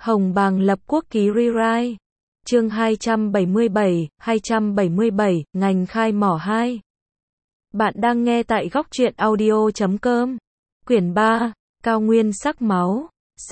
Hồng Bàng lập quốc ký rewrite. Chương 277, ngành khai mỏ 2. Bạn đang nghe tại góc truyện audio.com. Quyển 3, Cao nguyên sắc máu,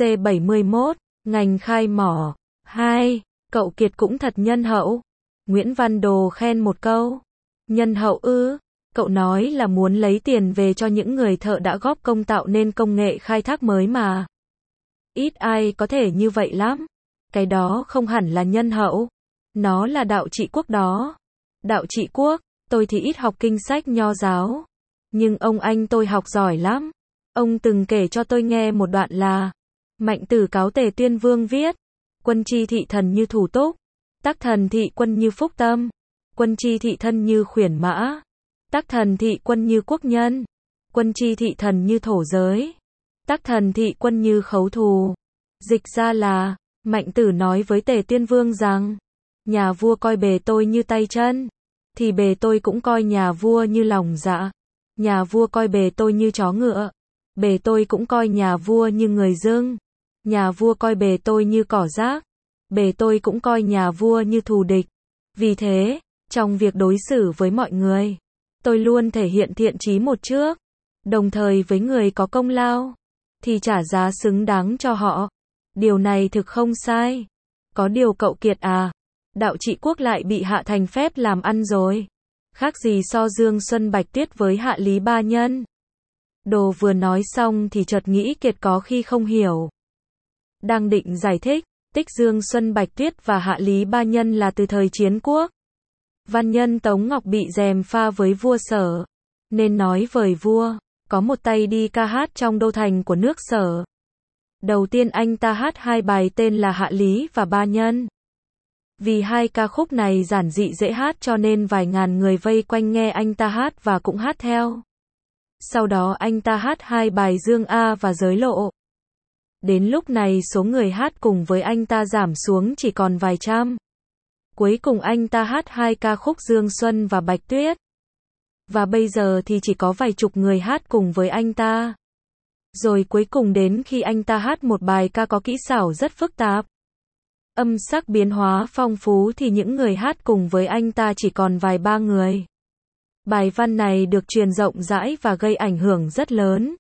C71, ngành khai mỏ 2. Cậu Kiệt cũng thật nhân hậu. Nguyễn Văn Đồ khen một câu. Nhân hậu ư? Cậu nói là muốn lấy tiền về cho những người thợ đã góp công tạo nên công nghệ khai thác mới mà. Ít ai có thể như vậy lắm. Cái đó không hẳn là nhân hậu. Nó là đạo trị quốc đó. Đạo trị quốc, tôi thì ít học kinh sách nho giáo. Nhưng ông anh tôi học giỏi lắm. Ông từng kể cho tôi nghe một đoạn là Mạnh Tử cáo Tề Tuyên Vương viết: Quân chi thị thần như thủ túc, tắc thần thị quân như phúc tâm, quân chi thị thân như khuyển mã, tắc thần thị quân như quốc nhân, quân chi thị thần như thổ giới, tắc thần thị quân như khấu thù. Dịch ra là, Mạnh Tử nói với Tề Tuyên Vương rằng, nhà vua coi bề tôi như tay chân, thì bề tôi cũng coi nhà vua như lòng dạ. Nhà vua coi bề tôi như chó ngựa, bề tôi cũng coi nhà vua như người dưng. Nhà vua coi bề tôi như cỏ rác, bề tôi cũng coi nhà vua như thù địch. Vì thế, trong việc đối xử với mọi người, tôi luôn thể hiện thiện chí một trước, đồng thời với người có công lao, thì trả giá xứng đáng cho họ. Điều này thực không sai. Có điều cậu Kiệt à, đạo trị quốc lại bị hạ thành phép làm ăn rồi. Khác gì so Dương Xuân Bạch Tuyết với Hạ Lý Ba Nhân. Đồ vừa nói xong thì chợt nghĩ Kiệt có khi không hiểu. Đang định giải thích, tích Dương Xuân Bạch Tuyết và Hạ Lý Ba Nhân là từ thời Chiến Quốc. Văn nhân Tống Ngọc bị gièm pha với vua Sở, nên nói vời vua, có một tay đi ca hát trong đô thành của nước Sở. Đầu tiên anh ta hát hai bài tên là Hạ Lý và Ba Nhân. Vì hai ca khúc này giản dị dễ hát cho nên vài ngàn người vây quanh nghe anh ta hát và cũng hát theo. Sau đó anh ta hát hai bài Dương A và Giới Lộ. Đến lúc này số người hát cùng với anh ta giảm xuống chỉ còn vài trăm. Cuối cùng anh ta hát hai ca khúc Dương Xuân và Bạch Tuyết. Và bây giờ thì chỉ có vài chục người hát cùng với anh ta. Rồi cuối cùng đến khi anh ta hát một bài ca có kỹ xảo rất phức tạp, âm sắc biến hóa phong phú thì những người hát cùng với anh ta chỉ còn vài ba người. Bài văn này được truyền rộng rãi và gây ảnh hưởng rất lớn.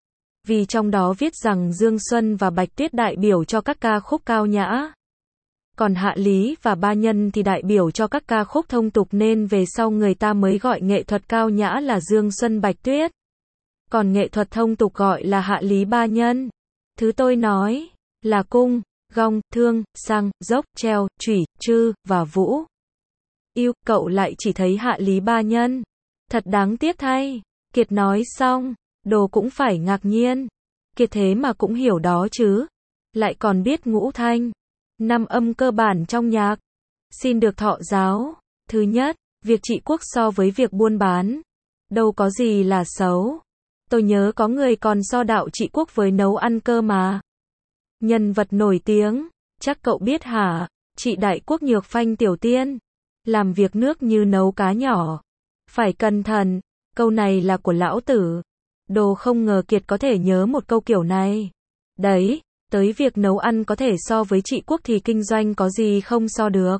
Vì trong đó viết rằng Dương Xuân và Bạch Tuyết đại biểu cho các ca khúc cao nhã. Còn Hạ Lý và Ba Nhân thì đại biểu cho các ca khúc thông tục nên về sau người ta mới gọi nghệ thuật cao nhã là Dương Xuân Bạch Tuyết. Còn nghệ thuật thông tục gọi là Hạ Lý Ba Nhân. Thứ tôi nói là cung, gong, thương, sang, dốc, treo, chủy, trư, và vũ. Yêu, cậu lại chỉ thấy Hạ Lý Ba Nhân. Thật đáng tiếc thay. Kiệt nói xong, Đồ cũng phải ngạc nhiên. Kiệt thế mà cũng hiểu đó chứ. Lại còn biết ngũ thanh, năm âm cơ bản trong nhạc. Xin được thọ giáo. Thứ nhất, việc trị quốc so với việc buôn bán, đâu có gì là xấu. Tôi nhớ có người còn so đạo trị quốc với nấu ăn cơ mà. Nhân vật nổi tiếng, chắc cậu biết hả? Trị Đại Quốc Nhược Phanh Tiểu Tiên. Làm việc nước như nấu cá nhỏ. Phải cẩn thận, câu này là của lão tử. Đồ không ngờ Kiệt có thể nhớ một câu kiểu này. Đấy, tới việc nấu ăn có thể so với trị quốc thì kinh doanh có gì không so được.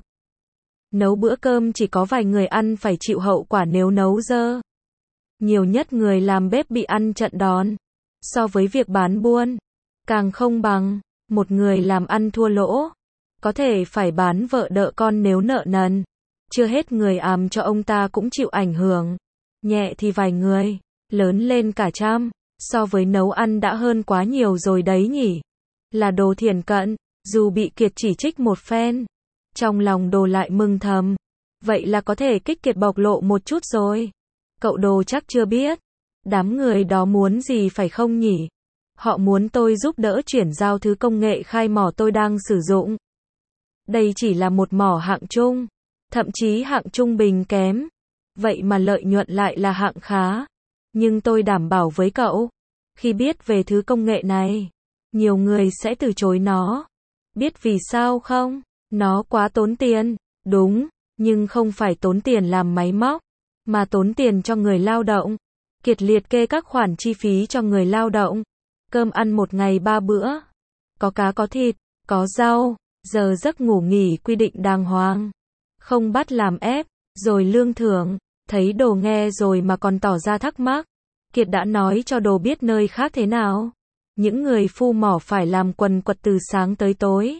Nấu bữa cơm chỉ có vài người ăn phải chịu hậu quả nếu nấu dơ. Nhiều nhất người làm bếp bị ăn trận đòn. So với việc bán buôn, càng không bằng, một người làm ăn thua lỗ. Có thể phải bán vợ đợ con nếu nợ nần. Chưa hết người àm cho ông ta cũng chịu ảnh hưởng. Nhẹ thì vài người, lớn lên cả trăm. So với nấu ăn đã hơn quá nhiều rồi đấy nhỉ. Là Đồ thiển cận, dù bị Kiệt chỉ trích một phen. Trong lòng Đồ lại mừng thầm. Vậy là có thể kích Kiệt bộc lộ một chút rồi. Cậu Đồ chắc chưa biết. Đám người đó muốn gì phải không nhỉ? Họ muốn tôi giúp đỡ chuyển giao thứ công nghệ khai mỏ tôi đang sử dụng. Đây chỉ là một mỏ hạng trung, thậm chí hạng trung bình kém. Vậy mà lợi nhuận lại là hạng khá. Nhưng tôi đảm bảo với cậu, khi biết về thứ công nghệ này, nhiều người sẽ từ chối nó. Biết vì sao không? Nó quá tốn tiền. Đúng, nhưng không phải tốn tiền làm máy móc, mà tốn tiền cho người lao động. Kiệt liệt kê các khoản chi phí cho người lao động. Cơm ăn một ngày 3 bữa. Có cá có thịt, có rau, giờ giấc ngủ nghỉ quy định đàng hoàng. Không bắt làm ép, rồi lương thưởng, thấy Đồ nghe rồi mà còn tỏ ra thắc mắc. Kiệt đã nói cho Đồ biết nơi khác thế nào. Những người phu mỏ phải làm quần quật từ sáng tới tối.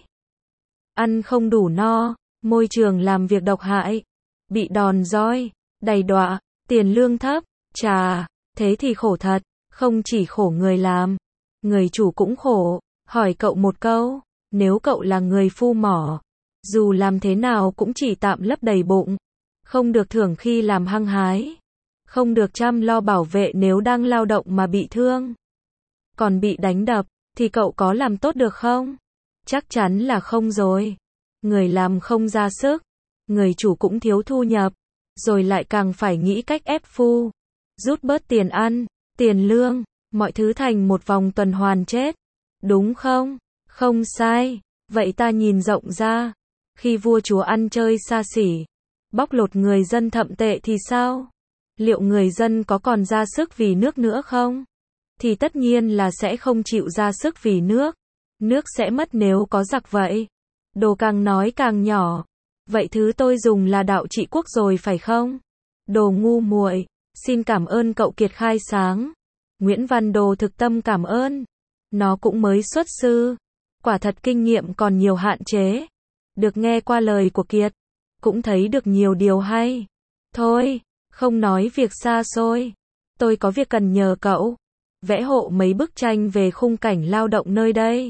Ăn không đủ no, môi trường làm việc độc hại, bị đòn roi, đầy đọa, tiền lương thấp, chà, thế thì khổ thật, không chỉ khổ người làm, người chủ cũng khổ. Hỏi cậu một câu, nếu cậu là người phu mỏ, dù làm thế nào cũng chỉ tạm lấp đầy bụng, không được thưởng khi làm hăng hái, không được chăm lo bảo vệ nếu đang lao động mà bị thương, còn bị đánh đập, thì cậu có làm tốt được không? Chắc chắn là không rồi. Người làm không ra sức, người chủ cũng thiếu thu nhập, rồi lại càng phải nghĩ cách ép phu, rút bớt tiền ăn, tiền lương, mọi thứ thành một vòng tuần hoàn chết. Đúng không? Không sai. Vậy ta nhìn rộng ra, khi vua chúa ăn chơi xa xỉ, bóc lột người dân thậm tệ thì sao? Liệu người dân có còn ra sức vì nước nữa không? Thì tất nhiên là sẽ không chịu ra sức vì nước. Nước sẽ mất nếu có giặc vậy. Đồ càng nói càng nhỏ. Vậy thứ tôi dùng là đạo trị quốc rồi phải không? Đồ ngu muội, xin cảm ơn cậu Kiệt khai sáng. Nguyễn Văn Đồ thực tâm cảm ơn. Nó cũng mới xuất sư. Quả thật kinh nghiệm còn nhiều hạn chế. Được nghe qua lời của Kiệt, cũng thấy được nhiều điều hay. Thôi, không nói việc xa xôi. Tôi có việc cần nhờ cậu. Vẽ hộ mấy bức tranh về khung cảnh lao động nơi đây.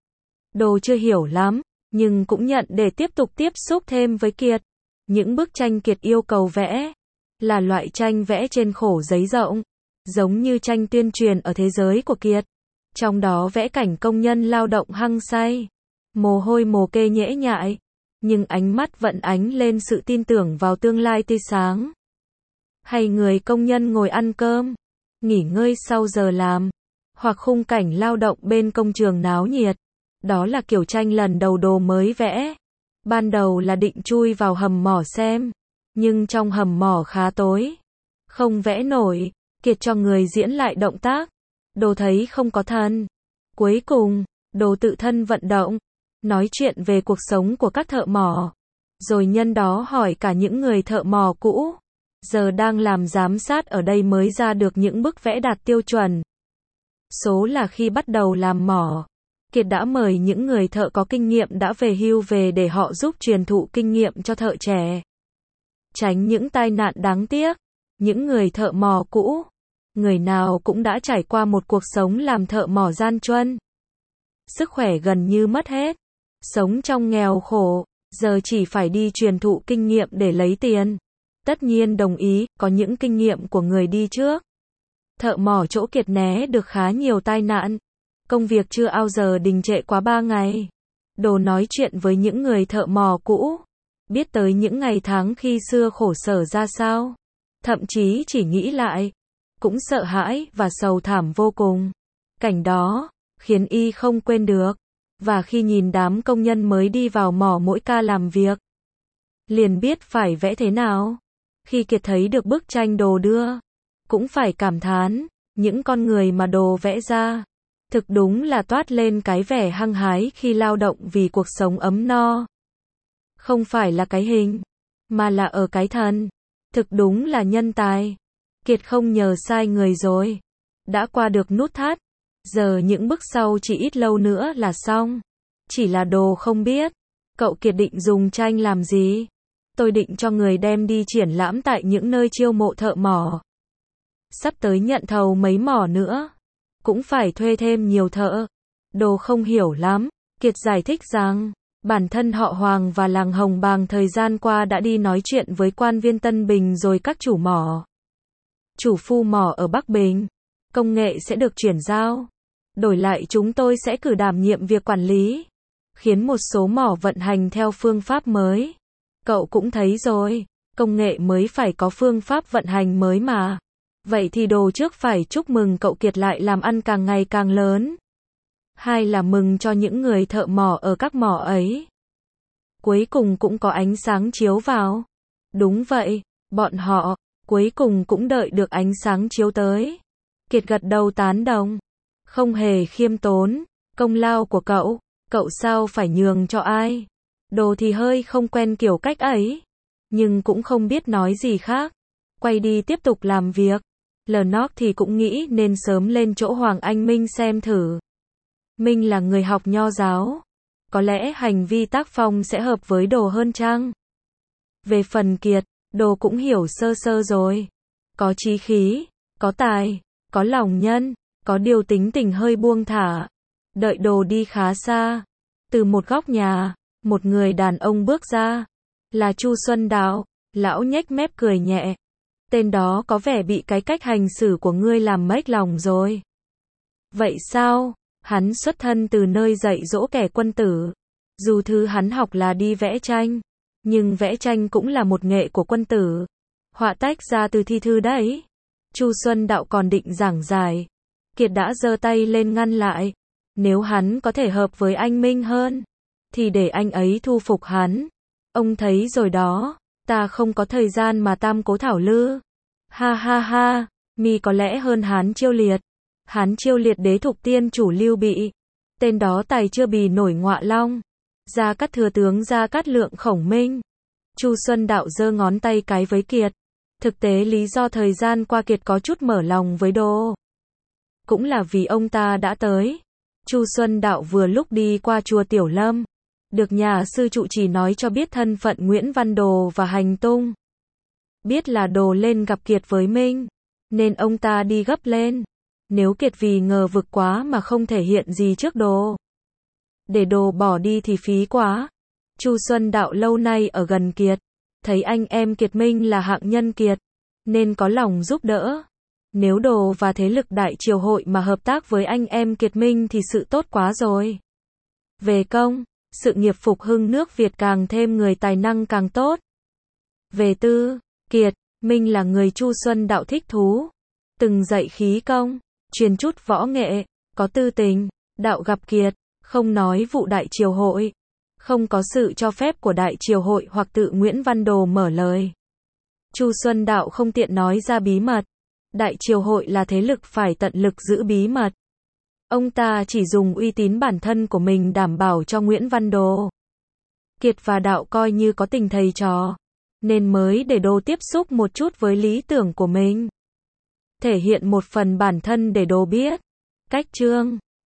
Đồ chưa hiểu lắm, nhưng cũng nhận để tiếp tục tiếp xúc thêm với Kiệt. Những bức tranh Kiệt yêu cầu vẽ là loại tranh vẽ trên khổ giấy rộng, giống như tranh tuyên truyền ở thế giới của Kiệt. Trong đó vẽ cảnh công nhân lao động hăng say, mồ hôi mồ kê nhễ nhại, nhưng ánh mắt vẫn ánh lên sự tin tưởng vào tương lai tươi sáng. Hay người công nhân ngồi ăn cơm, nghỉ ngơi sau giờ làm, hoặc khung cảnh lao động bên công trường náo nhiệt. Đó là kiểu tranh lần đầu Đồ mới vẽ. Ban đầu là định chui vào hầm mỏ xem, nhưng trong hầm mỏ khá tối, không vẽ nổi. Kiệt cho người diễn lại động tác. Đồ thấy không có thân. Cuối cùng, Đồ tự thân vận động, nói chuyện về cuộc sống của các thợ mỏ, rồi nhân đó hỏi cả những người thợ mỏ cũ, giờ đang làm giám sát ở đây mới ra được những bức vẽ đạt tiêu chuẩn. Số là khi bắt đầu làm mỏ, Kiệt đã mời những người thợ có kinh nghiệm đã về hưu về để họ giúp truyền thụ kinh nghiệm cho thợ trẻ, tránh những tai nạn đáng tiếc. Những người thợ mỏ cũ, người nào cũng đã trải qua một cuộc sống làm thợ mỏ gian truân. Sức khỏe gần như mất hết, sống trong nghèo khổ, giờ chỉ phải đi truyền thụ kinh nghiệm để lấy tiền. Tất nhiên đồng ý, có những kinh nghiệm của người đi trước. Thợ mỏ chỗ Kiệt né được khá nhiều tai nạn. Công việc chưa ao giờ đình trệ quá 3 ngày. Đồ nói chuyện với những người thợ mỏ cũ, biết tới những ngày tháng khi xưa khổ sở ra sao. Thậm chí chỉ nghĩ lại, cũng sợ hãi và sầu thảm vô cùng. Cảnh đó, khiến y không quên được. Và khi nhìn đám công nhân mới đi vào mỏ mỗi ca làm việc, liền biết phải vẽ thế nào. Khi Kiệt thấy được bức tranh Đồ đưa, cũng phải cảm thán, những con người mà Đồ vẽ ra, thực đúng là toát lên cái vẻ hăng hái khi lao động vì cuộc sống ấm no. Không phải là cái hình, mà là ở cái thân. Thực đúng là nhân tài. Kiệt không nhờ sai người rồi. Đã qua được nút thắt. Giờ những bước sau chỉ ít lâu nữa là xong. Chỉ là Đồ không biết. Cậu Kiệt định dùng tranh làm gì? Tôi định cho người đem đi triển lãm tại những nơi chiêu mộ thợ mỏ. Sắp tới nhận thầu mấy mỏ nữa. Cũng phải thuê thêm nhiều thợ. Đồ không hiểu lắm. Kiệt giải thích rằng, bản thân họ Hoàng và làng Hồng Bàng thời gian qua đã đi nói chuyện với quan viên Tân Bình rồi các chủ mỏ, chủ phu mỏ ở Bắc Bình. Công nghệ sẽ được chuyển giao. Đổi lại chúng tôi sẽ cử đảm nhiệm việc quản lý, khiến một số mỏ vận hành theo phương pháp mới. Cậu cũng thấy rồi, công nghệ mới phải có phương pháp vận hành mới mà. Vậy thì Đồ trước phải chúc mừng cậu Kiệt lại làm ăn càng ngày càng lớn. Hai là mừng cho những người thợ mỏ ở các mỏ ấy. Cuối cùng cũng có ánh sáng chiếu vào. Đúng vậy, bọn họ, cuối cùng cũng đợi được ánh sáng chiếu tới. Kiệt gật đầu tán đồng. Không hề khiêm tốn, công lao của cậu cậu sao phải nhường cho ai? Đồ thì hơi không quen kiểu cách ấy, nhưng cũng không biết nói gì khác. Quay đi tiếp tục làm việc. Lnox thì cũng nghĩ nên sớm lên chỗ Hoàng Anh Minh xem thử. Minh là người học nho giáo, có lẽ hành vi tác phong sẽ hợp với Đồ hơn chăng? Về phần Kiệt, Đồ cũng hiểu sơ sơ rồi. Có chí khí, có tài, có lòng nhân, có điều tính tình hơi buông thả. Đợi Đồ đi khá xa, từ một góc nhà, một người đàn ông bước ra. Là Chu Xuân Đạo. Lão nhếch mép cười nhẹ. Tên đó có vẻ bị cái cách hành xử của ngươi làm mếch lòng rồi. Vậy sao? Hắn xuất thân từ nơi dạy dỗ kẻ quân tử. Dù thứ hắn học là đi vẽ tranh, nhưng vẽ tranh cũng là một nghệ của quân tử. Họa tách ra từ thi thư đấy. Chu Xuân Đạo còn định giảng giải. Kiệt đã giơ tay lên ngăn lại. Nếu hắn có thể hợp với anh Minh hơn, thì để anh ấy thu phục hắn. Ông thấy rồi đó, ta không có thời gian mà tam cố thảo lư. Ha ha ha, mi có lẽ hơn Hán Chiêu Liệt. Hán Chiêu Liệt đế thục tiên chủ Lưu Bị. Tên đó tài chưa bì nổi Ngọa Long. Gia Cát thừa tướng Gia Cát Lượng Khổng Minh. Chu Xuân Đạo giơ ngón tay cái với Kiệt. Thực tế lý do thời gian qua Kiệt có chút mở lòng với Đồ, cũng là vì ông ta đã tới. Chu Xuân Đạo vừa lúc đi qua chùa Tiểu Lâm, được nhà sư trụ trì nói cho biết thân phận Nguyễn Văn Đồ và hành tung. Biết là Đồ lên gặp Kiệt với Minh, nên ông ta đi gấp lên. Nếu Kiệt vì ngờ vực quá mà không thể hiện gì trước Đồ, để Đồ bỏ đi thì phí quá. Chu Xuân Đạo lâu nay ở gần Kiệt, thấy anh em Kiệt Minh là hạng nhân Kiệt, nên có lòng giúp đỡ. Nếu Đồ và thế lực Đại Triều Hội mà hợp tác với anh em Kiệt Minh thì sự tốt quá rồi. Về công, sự nghiệp phục hưng nước Việt càng thêm người tài năng càng tốt. Về tư, Kiệt, Minh là người Chu Xuân Đạo thích thú. Từng dạy khí công, truyền chút võ nghệ, có tư tình. Đạo gặp Kiệt, không nói vụ Đại Triều Hội, không có sự cho phép của Đại Triều Hội hoặc tự Nguyễn Văn Đồ mở lời, Chu Xuân Đạo không tiện nói ra bí mật. Đại Triều Hội là thế lực phải tận lực giữ bí mật. Ông ta chỉ dùng uy tín bản thân của mình đảm bảo cho Nguyễn Văn Đồ. Kiệt và Đạo coi như có tình thầy trò, nên mới để Đồ tiếp xúc một chút với lý tưởng của mình. Thể hiện một phần bản thân để Đồ biết. Cách chương